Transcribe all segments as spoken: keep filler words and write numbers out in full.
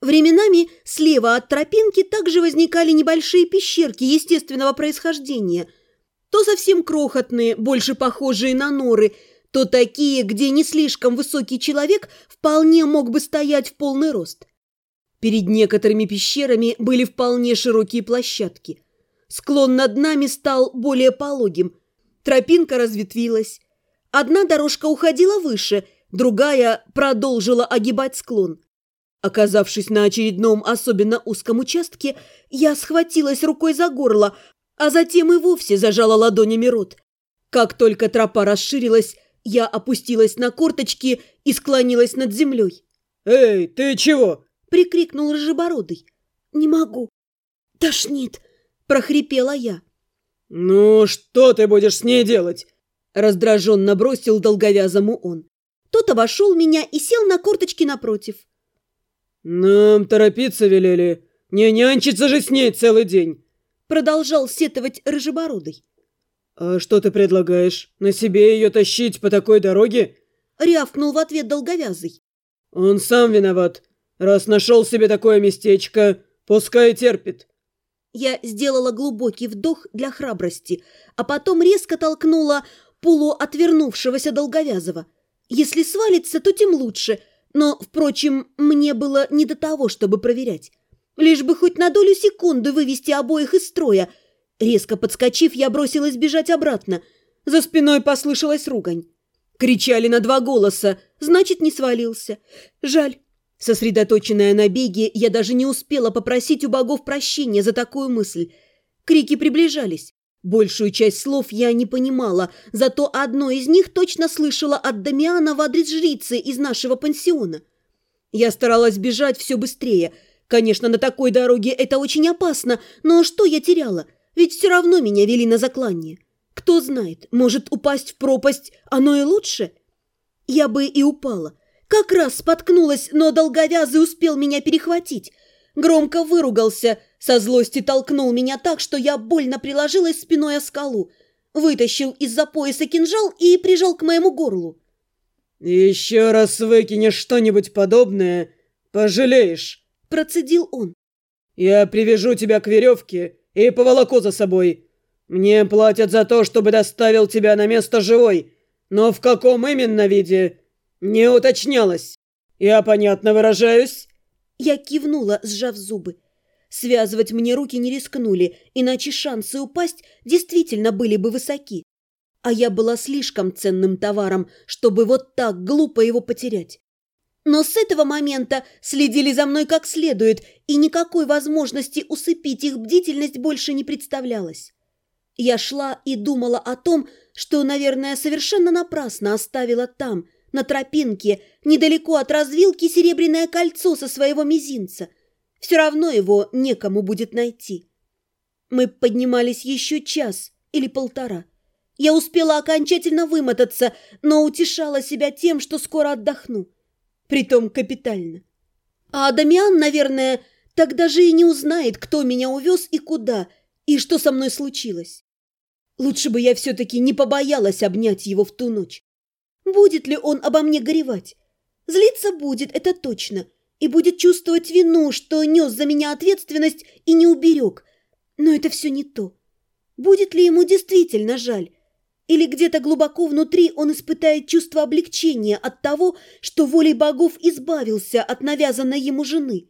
Временами слева от тропинки также возникали небольшие пещерки естественного происхождения. То совсем крохотные, больше похожие на норы, то такие, где не слишком высокий человек вполне мог бы стоять в полный рост. Перед некоторыми пещерами были вполне широкие площадки. Склон над нами стал более пологим. Тропинка разветвилась. Одна дорожка уходила выше, другая продолжила огибать склон. Оказавшись на очередном особенно узком участке, я схватилась рукой за горло, а затем и вовсе зажала ладонями рот. Как только тропа расширилась, я опустилась на корточки и склонилась над землей. «Эй, ты чего?» – прикрикнул Рыжебородый. «Не могу. Тошнит», – прохрипела я. «Ну, что ты будешь с ней делать?» – раздраженно бросил долговязому он. Тот обошел меня и сел на корточки напротив. «Нам торопиться велели. Не нянчиться же с ней целый день!» Продолжал сетовать Рыжебородый. «А что ты предлагаешь? На себе ее тащить по такой дороге?» Рявкнул в ответ долговязый. «Он сам виноват. Раз нашел себе такое местечко, пускай терпит». Я сделала глубокий вдох для храбрости, а потом резко толкнула полуотвернувшегося долговязого. Если свалится, то тем лучше. Но, впрочем, мне было не до того, чтобы проверять. Лишь бы хоть на долю секунды вывести обоих из строя. Резко подскочив, я бросилась бежать обратно. За спиной послышалась ругань. Кричали на два голоса, значит, не свалился. Жаль. Сосредоточенная на беге, я даже не успела попросить у богов прощения за такую мысль. Крики приближались. Большую часть слов я не понимала, зато одно из них точно слышала от Дамиана в адрес жрицы из нашего пансиона. Я старалась бежать все быстрее. Конечно, на такой дороге это очень опасно, но что я теряла? Ведь все равно меня вели на заклание. Кто знает, может, упасть в пропасть оно и лучше? Я бы и упала. Как раз споткнулась, но долговязый успел меня перехватить. Громко выругался, со злости толкнул меня так, что я больно приложилась спиной о скалу, вытащил из-за пояса кинжал и прижал к моему горлу. «Еще раз выкинешь что-нибудь подобное, пожалеешь», – процедил он. «Я привяжу тебя к веревке и поволоку за собой. Мне платят за то, чтобы доставил тебя на место живой, но в каком именно виде, не уточнялось. Я понятно выражаюсь?» Я кивнула, сжав зубы. Связывать мне руки не рискнули, иначе шансы упасть действительно были бы высоки. А я была слишком ценным товаром, чтобы вот так глупо его потерять. Но с этого момента следили за мной как следует, и никакой возможности усыпить их бдительность больше не представлялось. Я шла и думала о том, что, наверное, совершенно напрасно оставила там, на тропинке, недалеко от развилки, серебряное кольцо со своего мизинца. Все равно его некому будет найти. Мы поднимались еще час или полтора. Я успела окончательно вымотаться, но утешала себя тем, что скоро отдохну. Притом капитально. А Дамиан, наверное, так даже и не узнает, кто меня увез и куда, и что со мной случилось. Лучше бы я все-таки не побоялась обнять его в ту ночь. Будет ли он обо мне горевать? Злиться будет, это точно, и будет чувствовать вину, что нес за меня ответственность и не уберег. Но это все не то. Будет ли ему действительно жаль? Или где-то глубоко внутри он испытает чувство облегчения от того, что волей богов избавился от навязанной ему жены?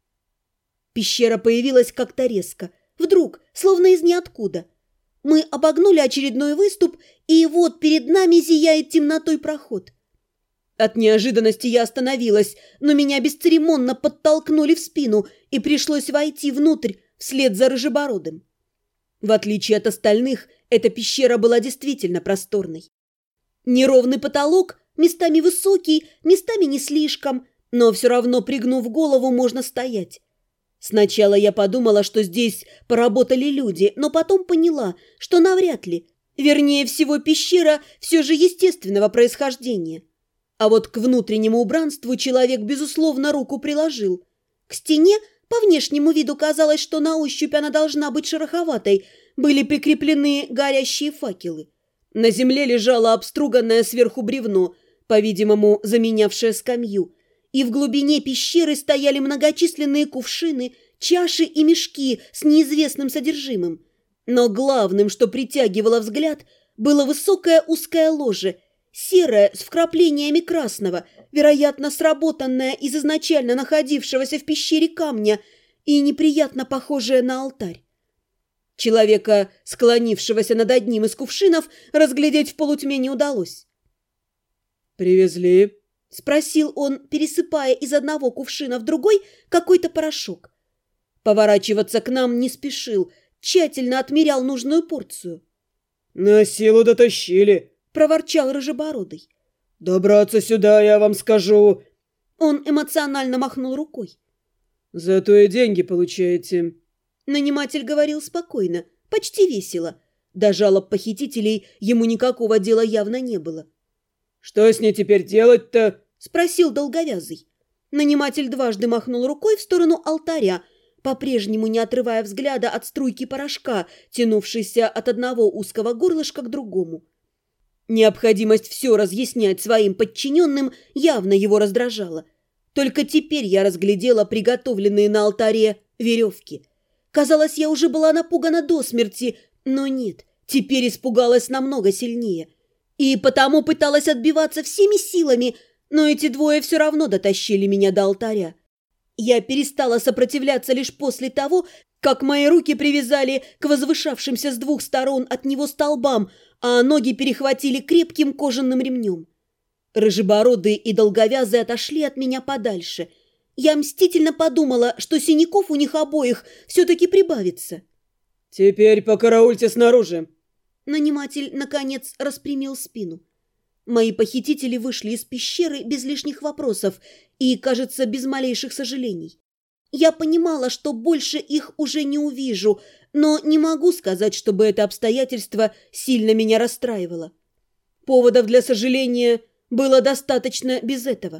Пещера появилась как-то резко, вдруг, словно из ниоткуда. Мы обогнули очередной выступ, и вот перед нами зияет темнотой проход. От неожиданности я остановилась, но меня бесцеремонно подтолкнули в спину, и пришлось войти внутрь вслед за Рыжебородым. В отличие от остальных, эта пещера была действительно просторной. Неровный потолок, местами высокий, местами не слишком, но все равно, пригнув голову, можно стоять. Сначала я подумала, что здесь поработали люди, но потом поняла, что навряд ли. Вернее всего, пещера все же естественного происхождения. А вот к внутреннему убранству человек, безусловно, руку приложил. К стене, по внешнему виду казалось, что на ощупь она должна быть шероховатой, были прикреплены горящие факелы. На земле лежало обструганное сверху бревно, по-видимому, заменявшее скамью, и в глубине пещеры стояли многочисленные кувшины, чаши и мешки с неизвестным содержимым. Но главным, что притягивало взгляд, было высокое узкое ложе, серое с вкраплениями красного, вероятно, сработанное из изначально находившегося в пещере камня и неприятно похожее на алтарь. Человека, склонившегося над одним из кувшинов, разглядеть в полутьме не удалось. «Привезли?» — спросил он, пересыпая из одного кувшина в другой какой-то порошок. Поворачиваться к нам не спешил, тщательно отмерял нужную порцию. «На силу дотащили», — проворчал Рыжебородый. «Добраться сюда, я вам скажу». Он эмоционально махнул рукой. «Зато и деньги получаете». Наниматель говорил спокойно, почти весело. До жалоб похитителей ему никакого дела явно не было. «Что с ней теперь делать-то?» — спросил долговязый. Наниматель дважды махнул рукой в сторону алтаря, по-прежнему не отрывая взгляда от струйки порошка, тянувшейся от одного узкого горлышка к другому. Необходимость все разъяснять своим подчиненным явно его раздражала. Только теперь я разглядела приготовленные на алтаре веревки. Казалось, я уже была напугана до смерти, но нет, теперь испугалась намного сильнее. И потому пыталась отбиваться всеми силами, но эти двое все равно дотащили меня до алтаря. Я перестала сопротивляться лишь после того, как мои руки привязали к возвышавшимся с двух сторон от него столбам, а ноги перехватили крепким кожаным ремнем. Рыжебородые и долговязые отошли от меня подальше. Я мстительно подумала, что синяков у них обоих все-таки прибавится. «Теперь покараульте снаружи». Наниматель, наконец, распрямил спину. Мои похитители вышли из пещеры без лишних вопросов и, кажется, без малейших сожалений. Я понимала, что больше их уже не увижу, но не могу сказать, чтобы это обстоятельство сильно меня расстраивало. Поводов для сожаления было достаточно без этого.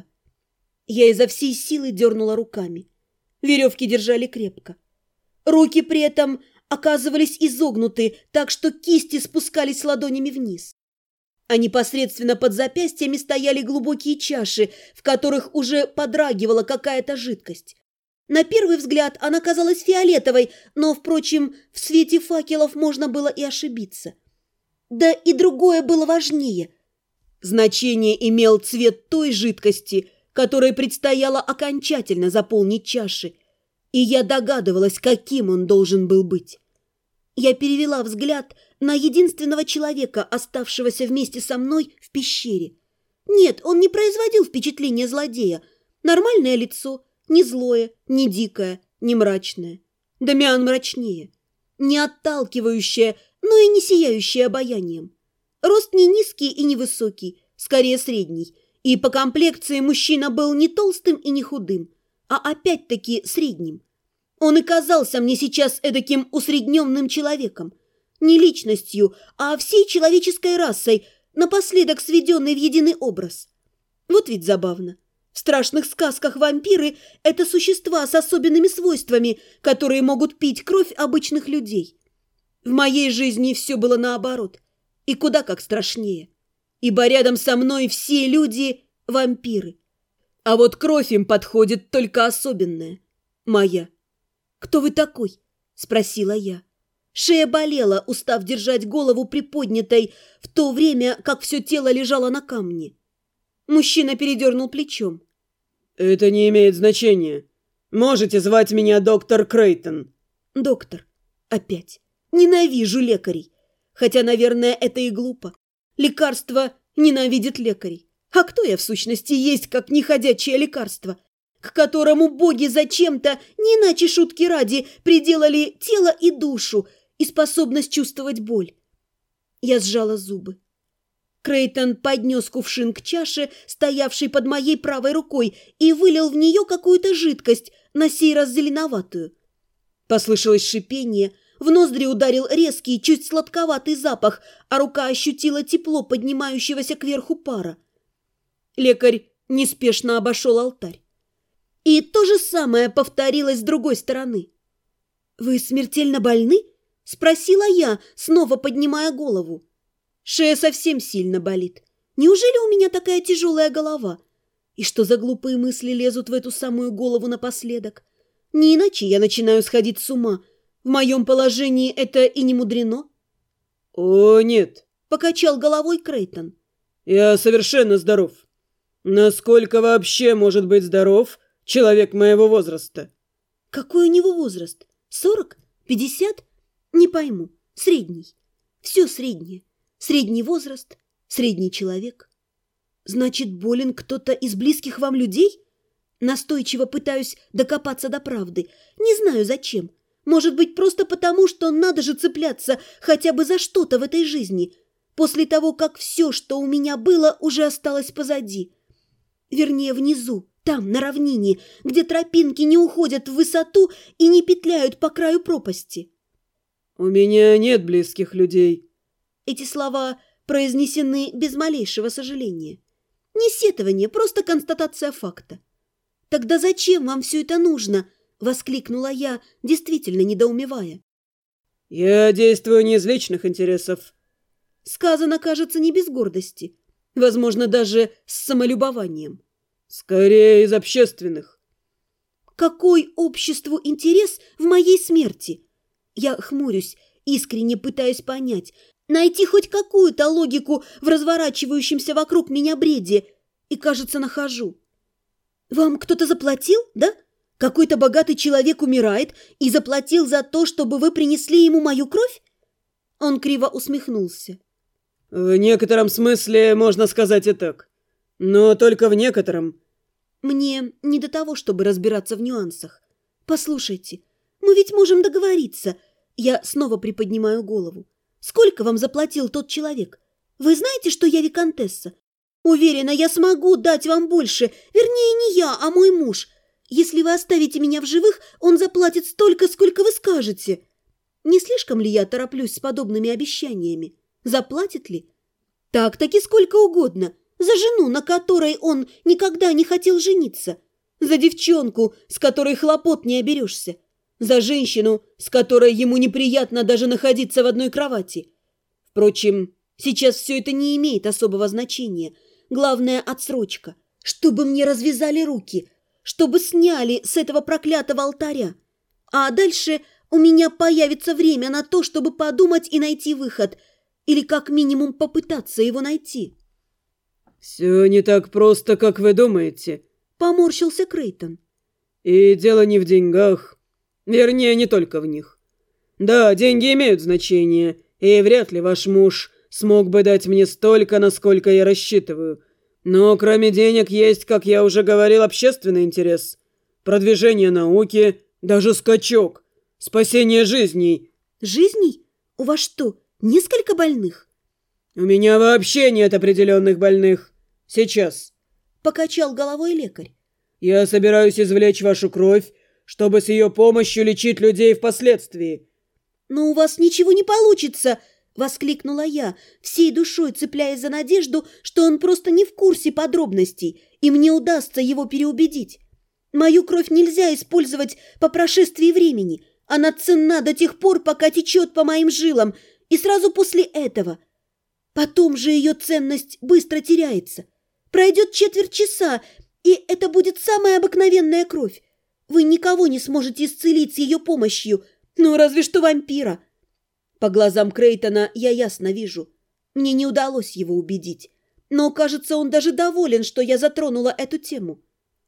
Я изо всей силы дернула руками. Веревки держали крепко. Руки при этом оказывались изогнуты, так что кисти спускались ладонями вниз. А непосредственно под запястьями стояли глубокие чаши, в которых уже подрагивала какая-то жидкость. На первый взгляд она казалась фиолетовой, но, впрочем, в свете факелов можно было и ошибиться. Да и другое было важнее. Значение имел цвет той жидкости, которой предстояло окончательно заполнить чаши, и я догадывалась, каким он должен был быть. Я перевела взгляд на единственного человека, оставшегося вместе со мной в пещере. Нет, он не производил впечатления злодея. Нормальное лицо, не злое, не дикое, не мрачное. Дамиан мрачнее. Не отталкивающее, но и не сияющее обаянием. Рост не низкий и не высокий, скорее средний. И по комплекции мужчина был не толстым и не худым, а опять-таки средним. Он и казался мне сейчас эдаким усредненным человеком. Не личностью, а всей человеческой расой, напоследок сведенной в единый образ. Вот ведь забавно. В страшных сказках вампиры – это существа с особенными свойствами, которые могут пить кровь обычных людей. В моей жизни все было наоборот, и куда как страшнее. Ибо рядом со мной все люди – вампиры. А вот кровь им подходит только особенная, моя. «Кто вы такой?» – спросила я. Шея болела, устав держать голову приподнятой, в то время как все тело лежало на камне. Мужчина передернул плечом. «Это не имеет значения. Можете звать меня доктор Крейтон». «Доктор. Опять. Ненавижу лекарей. Хотя, наверное, это и глупо. Лекарство ненавидит лекарей. А кто я в сущности есть, как неходячее лекарство, к которому боги зачем-то, не иначе шутки ради, приделали тело и душу и способность чувствовать боль?» Я сжала зубы. Крейтон поднес кувшин к чаше, стоявшей под моей правой рукой, и вылил в нее какую-то жидкость, на сей раз зеленоватую. Послышалось шипение, в ноздри ударил резкий, чуть сладковатый запах, а рука ощутила тепло поднимающегося кверху пара. Лекарь неспешно обошел алтарь. И то же самое повторилось с другой стороны. «Вы смертельно больны?» – спросила я, снова поднимая голову. Шея совсем сильно болит. Неужели у меня такая тяжелая голова? И что за глупые мысли лезут в эту самую голову напоследок? Не иначе я начинаю сходить с ума. В моем положении это и не мудрено. «О, нет», — покачал головой Крейтон. «Я совершенно здоров. Насколько вообще может быть здоров человек моего возраста?» «Какой у него возраст? Сорок? Пятьдесят? Не пойму. Средний. Все среднее. Средний возраст, средний человек. Значит, болен кто-то из близких вам людей? Настойчиво пытаюсь докопаться до правды. Не знаю зачем. Может быть, просто потому, что надо же цепляться хотя бы за что-то в этой жизни, после того, как все, что у меня было, уже осталось позади. Вернее, внизу, там, на равнине, где тропинки не уходят в высоту и не петляют по краю пропасти». «У меня нет близких людей». Эти слова произнесены без малейшего сожаления. Не сетование, просто констатация факта. «Тогда зачем вам все это нужно?» — воскликнула я, действительно недоумевая. «Я действую не из личных интересов». Сказано, кажется, не без гордости. Возможно, даже с самолюбованием. «Скорее из общественных». «Какой обществу интерес в моей смерти?» Я хмурюсь, искренне пытаюсь понять, найти хоть какую-то логику в разворачивающемся вокруг меня бреде, и, кажется, нахожу. «Вам кто-то заплатил, да? Какой-то богатый человек умирает и заплатил за то, чтобы вы принесли ему мою кровь?» Он криво усмехнулся. «В некотором смысле можно сказать и так. Но только в некотором». «Мне не до того, чтобы разбираться в нюансах. Послушайте, мы ведь можем договориться». Я снова приподнимаю голову. «Сколько вам заплатил тот человек? Вы знаете, что я виконтесса? Уверена, я смогу дать вам больше. Вернее, не я, а мой муж. Если вы оставите меня в живых, он заплатит столько, сколько вы скажете. Не слишком ли я тороплюсь с подобными обещаниями? Заплатит ли? Так-таки сколько угодно. За жену, на которой он никогда не хотел жениться. За девчонку, с которой хлопот не оберешься. За женщину, с которой ему неприятно даже находиться в одной кровати. Впрочем, сейчас все это не имеет особого значения. Главное – отсрочка. Чтобы мне развязали руки, чтобы сняли с этого проклятого алтаря. А дальше у меня появится время на то, чтобы подумать и найти выход. Или как минимум попытаться его найти». «Все не так просто, как вы думаете», – поморщился Крейтон. «И дело не в деньгах. Вернее, не только в них. Да, деньги имеют значение, и вряд ли ваш муж смог бы дать мне столько, насколько я рассчитываю. Но кроме денег есть, как я уже говорил, общественный интерес, продвижение науки, даже скачок, спасение жизней». «Жизней? У вас что, несколько больных?» «У меня вообще нет определенных больных. Сейчас», – покачал головой лекарь. «Я собираюсь извлечь вашу кровь, чтобы с ее помощью лечить людей впоследствии». «Но у вас ничего не получится!» – воскликнула я, всей душой цепляясь за надежду, что он просто не в курсе подробностей, и мне удастся его переубедить. «Мою кровь нельзя использовать по прошествии времени. Она ценна до тех пор, пока течет по моим жилам, и сразу после этого. Потом же ее ценность быстро теряется. Пройдет четверть часа, и это будет самая обыкновенная кровь. Вы никого не сможете исцелить с ее помощью, ну разве что вампира». По глазам Крейтона я ясно вижу. Мне не удалось его убедить. Но, кажется, он даже доволен, что я затронула эту тему.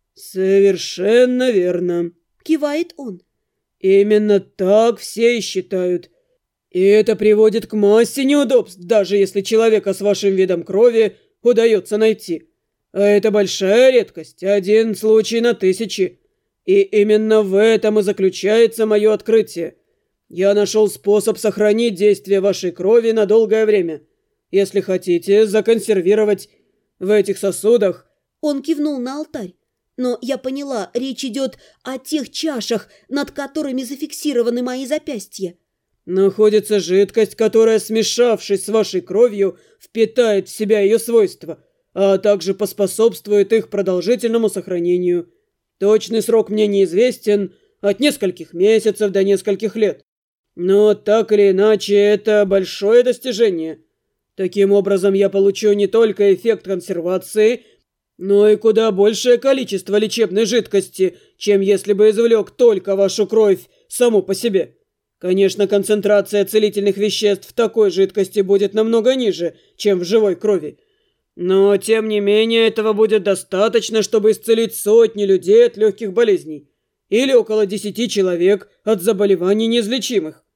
«Совершенно верно», — кивает он. «Именно так все и считают. И это приводит к массе неудобств, даже если человека с вашим видом крови удается найти. А это большая редкость, один случай на тысячи. И именно в этом и заключается мое открытие. Я нашел способ сохранить действие вашей крови на долгое время. Если хотите, законсервировать в этих сосудах». Он кивнул на алтарь. Но я поняла, речь идет о тех чашах, над которыми зафиксированы мои запястья. «Находится жидкость, которая, смешавшись с вашей кровью, впитает в себя ее свойства, а также поспособствует их продолжительному сохранению. Точный срок мне неизвестен, от нескольких месяцев до нескольких лет. Но так или иначе, это большое достижение. Таким образом, я получу не только эффект консервации, но и куда большее количество лечебной жидкости, чем если бы извлек только вашу кровь само по себе. Конечно, концентрация целительных веществ в такой жидкости будет намного ниже, чем в живой крови. Но, тем не менее, этого будет достаточно, чтобы исцелить сотни людей от легких болезней или около десяти человек от заболеваний неизлечимых.